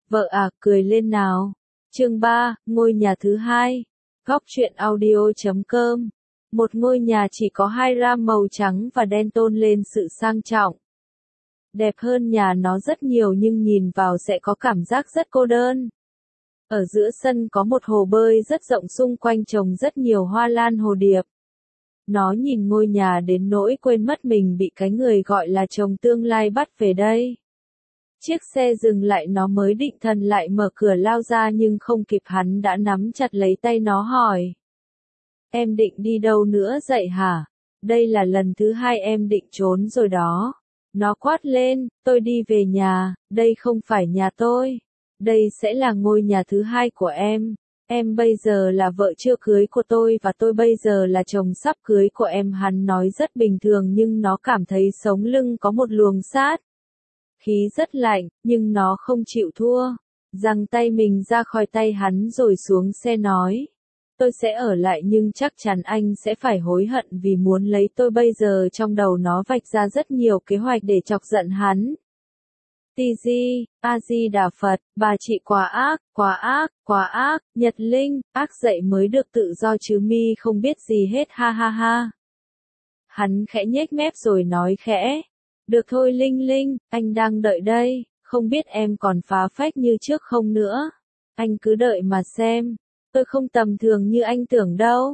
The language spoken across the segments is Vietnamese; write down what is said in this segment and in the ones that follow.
Vợ à, cười lên nào. Chương 3, ngôi nhà thứ hai. Góc truyện audio.com. Một ngôi nhà chỉ có 2 ram màu trắng và đen tôn lên sự sang trọng. Đẹp hơn nhà nó rất nhiều nhưng nhìn vào sẽ có cảm giác rất cô đơn. Ở giữa sân có một hồ bơi rất rộng, xung quanh trồng rất nhiều hoa lan hồ điệp. Nó nhìn ngôi nhà đến nỗi quên mất mình bị cái người gọi là chồng tương lai bắt về đây. Chiếc xe dừng lại, nó mới định thần lại mở cửa lao ra nhưng không kịp, hắn đã nắm chặt lấy tay nó hỏi. Em định đi đâu nữa vậy hả? Đây là lần thứ 2 em định trốn rồi đó. Nó quát lên, tôi đi về nhà, đây không phải nhà tôi. Đây sẽ là ngôi nhà thứ 2 của em. Em bây giờ là vợ chưa cưới của tôi và tôi bây giờ là chồng sắp cưới của em. Hắn nói rất bình thường nhưng nó cảm thấy sống lưng có một luồng sát khí rất lạnh, nhưng nó không chịu thua. Giằng tay mình ra khỏi tay hắn rồi xuống xe nói. Tôi sẽ ở lại nhưng chắc chắn anh sẽ phải hối hận vì muốn lấy tôi. Bây giờ trong đầu nó vạch ra rất nhiều kế hoạch để chọc giận hắn. Tiji, A-di-đà Phật, bà chị quá ác, quá ác, quá ác, Nhật Linh, ác dậy mới được tự do chứ mi không biết gì hết, ha ha ha. Hắn khẽ nhếch mép rồi nói khẽ. Được thôi Linh Linh, anh đang đợi đây, không biết em còn phá phách như trước không nữa. Anh cứ đợi mà xem, tôi không tầm thường như anh tưởng đâu.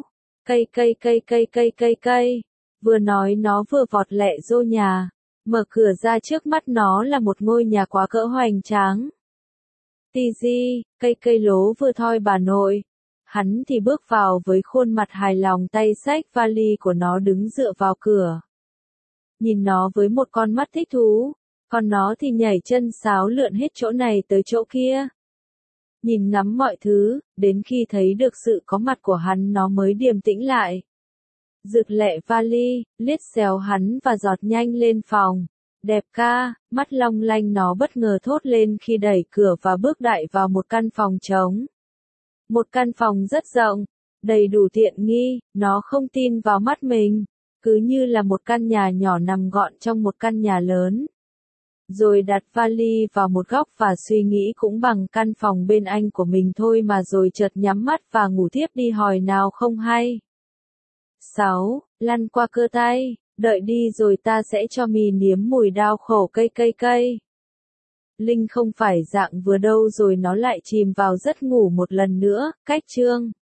Cây. Vừa nói nó vừa vọt lẹ vô nhà. Mở cửa ra trước mắt nó là một ngôi nhà quá cỡ hoành tráng. Tiji, cây lố vừa thôi bà nội. Hắn thì bước vào với khuôn mặt hài lòng, tay xách vali của nó đứng dựa vào cửa. Nhìn nó với một con mắt thích thú, còn nó thì nhảy chân sáo lượn hết chỗ này tới chỗ kia. Nhìn ngắm mọi thứ, đến khi thấy được sự có mặt của hắn nó mới điềm tĩnh lại. Rực lẹ vali, liếc xéo hắn và giọt nhanh lên phòng. Đẹp ca, mắt long lanh nó bất ngờ thốt lên khi đẩy cửa và bước đại vào một căn phòng trống. Một căn phòng rất rộng, đầy đủ tiện nghi, nó không tin vào mắt mình. Cứ như là một căn nhà nhỏ nằm gọn trong một căn nhà lớn. Rồi đặt vali vào một góc và suy nghĩ cũng bằng căn phòng bên anh của mình thôi mà rồi chợt nhắm mắt và ngủ thiếp đi hồi nào không hay. 6. Lăn qua cơ tay, đợi đi rồi ta sẽ cho mì nếm mùi đau khổ cây. Linh không phải dạng vừa đâu rồi nó lại chìm vào giấc ngủ một lần nữa, cách chương.